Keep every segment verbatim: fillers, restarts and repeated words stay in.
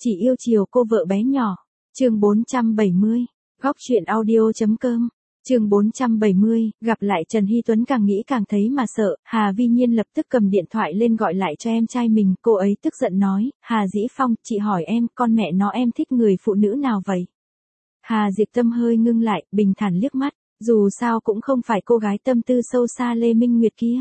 chỉ yêu chiều cô vợ bé nhỏ. Chương bốn trăm bảy mươi, góc truyện audio chấm com. Chương bốn trăm bảy mươi, gặp lại Trần Hy Tuấn càng nghĩ càng thấy mà sợ, Hà Vi Nhiên lập tức cầm điện thoại lên gọi lại cho em trai mình, cô ấy tức giận nói, Hà Dĩ Phong, chị hỏi em, con mẹ nó em thích người phụ nữ nào vậy? Hà Diệp Tâm hơi ngưng lại, bình thản liếc mắt, dù sao cũng không phải cô gái tâm tư sâu xa Lê Minh Nguyệt kia.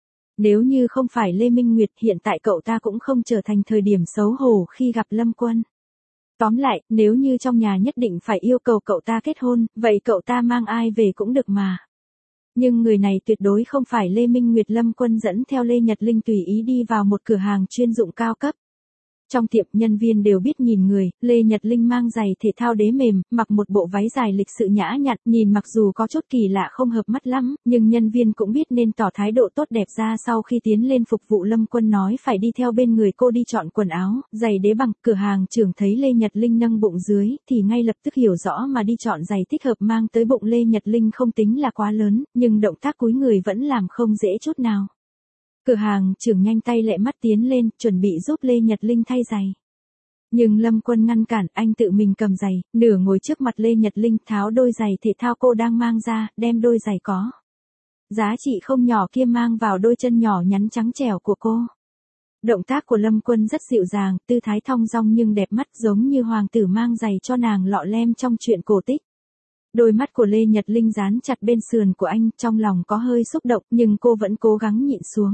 Nếu như không phải Lê Minh Nguyệt, hiện tại cậu ta cũng không trở thành thời điểm xấu hổ khi gặp Lâm Quân. Tóm lại, nếu như trong nhà nhất định phải yêu cầu cậu ta kết hôn, vậy cậu ta mang ai về cũng được mà. Nhưng người này tuyệt đối không phải Lê Minh Nguyệt. Lâm Quân dẫn theo Lê Nhật Linh tùy ý đi vào một cửa hàng chuyên dụng cao cấp. Trong tiệm nhân viên đều biết nhìn người, Lê Nhật Linh mang giày thể thao đế mềm, mặc một bộ váy dài lịch sự nhã nhặn, nhìn mặc dù có chút kỳ lạ không hợp mắt lắm, nhưng nhân viên cũng biết nên tỏ thái độ tốt đẹp ra. Sau khi tiến lên phục vụ, Lâm Quân nói phải đi theo bên người cô đi chọn quần áo, giày đế bằng. Cửa hàng trưởng thấy Lê Nhật Linh nâng bụng dưới, thì ngay lập tức hiểu rõ mà đi chọn giày thích hợp mang tới bụng Lê Nhật Linh không tính là quá lớn, nhưng động tác cúi người vẫn làm không dễ chút nào. Cửa hàng trưởng nhanh tay lẹ mắt tiến lên, chuẩn bị giúp Lê Nhật Linh thay giày. Nhưng Lâm Quân ngăn cản, anh tự mình cầm giày, nửa ngồi trước mặt Lê Nhật Linh, tháo đôi giày thể thao cô đang mang ra, đem đôi giày có giá trị không nhỏ kia mang vào đôi chân nhỏ nhắn trắng trẻo của cô. Động tác của Lâm Quân rất dịu dàng, tư thái thong dong nhưng đẹp mắt, giống như hoàng tử mang giày cho nàng lọ lem trong truyện cổ tích. Đôi mắt của Lê Nhật Linh dán chặt bên sườn của anh, trong lòng có hơi xúc động, nhưng cô vẫn cố gắng nhịn xuống.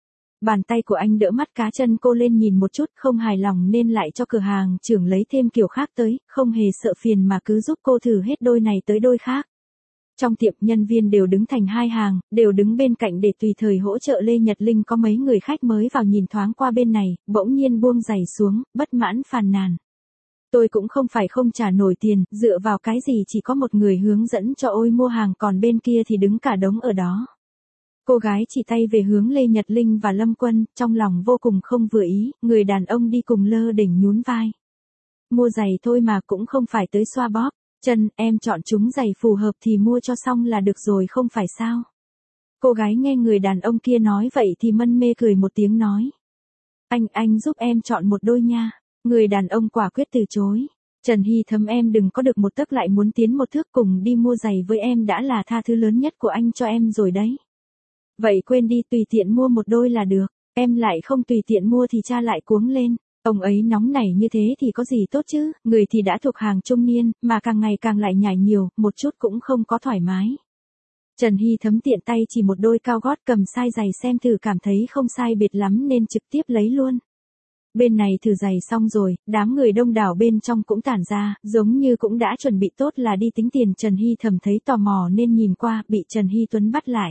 Bàn tay của anh đỡ mắt cá chân cô lên nhìn một chút, không hài lòng nên lại cho cửa hàng trưởng lấy thêm kiểu khác tới, không hề sợ phiền mà cứ giúp cô thử hết đôi này tới đôi khác. Trong tiệm nhân viên đều đứng thành hai hàng, đều đứng bên cạnh để tùy thời hỗ trợ Lê Nhật Linh. Có mấy người khách mới vào nhìn thoáng qua bên này, bỗng nhiên buông giày xuống, bất mãn phàn nàn. Tôi cũng không phải không trả nổi tiền, dựa vào cái gì chỉ có một người hướng dẫn cho ôi mua hàng, còn bên kia thì đứng cả đống ở đó. Cô gái chỉ tay về hướng Lê Nhật Linh và Lâm Quân, trong lòng vô cùng không vừa ý, người đàn ông đi cùng lơ đỉnh nhún vai. Mua giày thôi mà, cũng không phải tới xoa bóp chân, em chọn chúng giày phù hợp thì mua cho xong là được rồi không phải sao? Cô gái nghe người đàn ông kia nói vậy thì mân mê cười một tiếng nói. Anh, anh giúp em chọn một đôi nha. Người đàn ông quả quyết từ chối. Trần Hy Thấm, em đừng có được một tấc lại muốn tiến một thước, cùng đi mua giày với em đã là tha thứ lớn nhất của anh cho em rồi đấy. Vậy quên đi, tùy tiện mua một đôi là được, em lại không tùy tiện mua thì cha lại cuống lên. Ông ấy nóng nảy như thế thì có gì tốt chứ, người thì đã thuộc hàng trung niên, mà càng ngày càng lại nhảy nhiều, một chút cũng không có thoải mái. Trần Hy Thấm tiện tay chỉ một đôi cao gót, cầm size giày xem thử, cảm thấy không sai biệt lắm nên trực tiếp lấy luôn. Bên này thử giày xong rồi, đám người đông đảo bên trong cũng tản ra, giống như cũng đã chuẩn bị tốt là đi tính tiền. Trần Hy Thầm thấy tò mò nên nhìn qua, bị Trần Hy Tuấn bắt lại.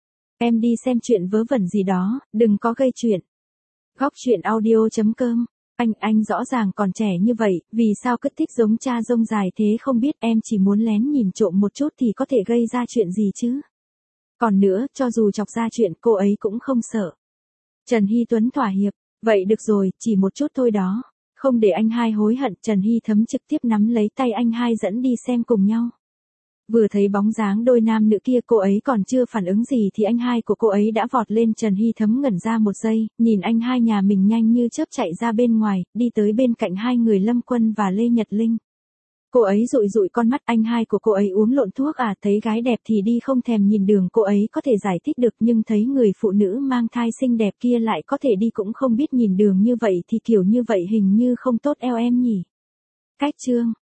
Em đi xem chuyện vớ vẩn gì đó, đừng có gây chuyện. Góc truyện audio chấm com. Anh, anh rõ ràng còn trẻ như vậy, vì sao cứ thích giống cha rông dài thế không biết, em chỉ muốn lén nhìn trộm một chút thì có thể gây ra chuyện gì chứ. Còn nữa, cho dù chọc ra chuyện cô ấy cũng không sợ. Trần Hy Tuấn thỏa hiệp, vậy được rồi, chỉ một chút thôi đó. Không để anh hai hối hận, Trần Hy Thấm trực tiếp nắm lấy tay anh hai dẫn đi xem cùng nhau. Vừa thấy bóng dáng đôi nam nữ kia, cô ấy còn chưa phản ứng gì thì anh hai của cô ấy đã vọt lên. Trần Hy Thấm ngẩn ra một giây, nhìn anh hai nhà mình nhanh như chớp chạy ra bên ngoài, đi tới bên cạnh hai người Lâm Quân và Lê Nhật Linh. Cô ấy dụi dụi con mắt, anh hai của cô ấy uống lộn thuốc à, thấy gái đẹp thì đi không thèm nhìn đường. Cô ấy có thể giải thích được, nhưng thấy người phụ nữ mang thai xinh đẹp kia lại có thể đi cũng không biết nhìn đường như vậy thì kiểu như vậy hình như không tốt eo em nhỉ. Cách chương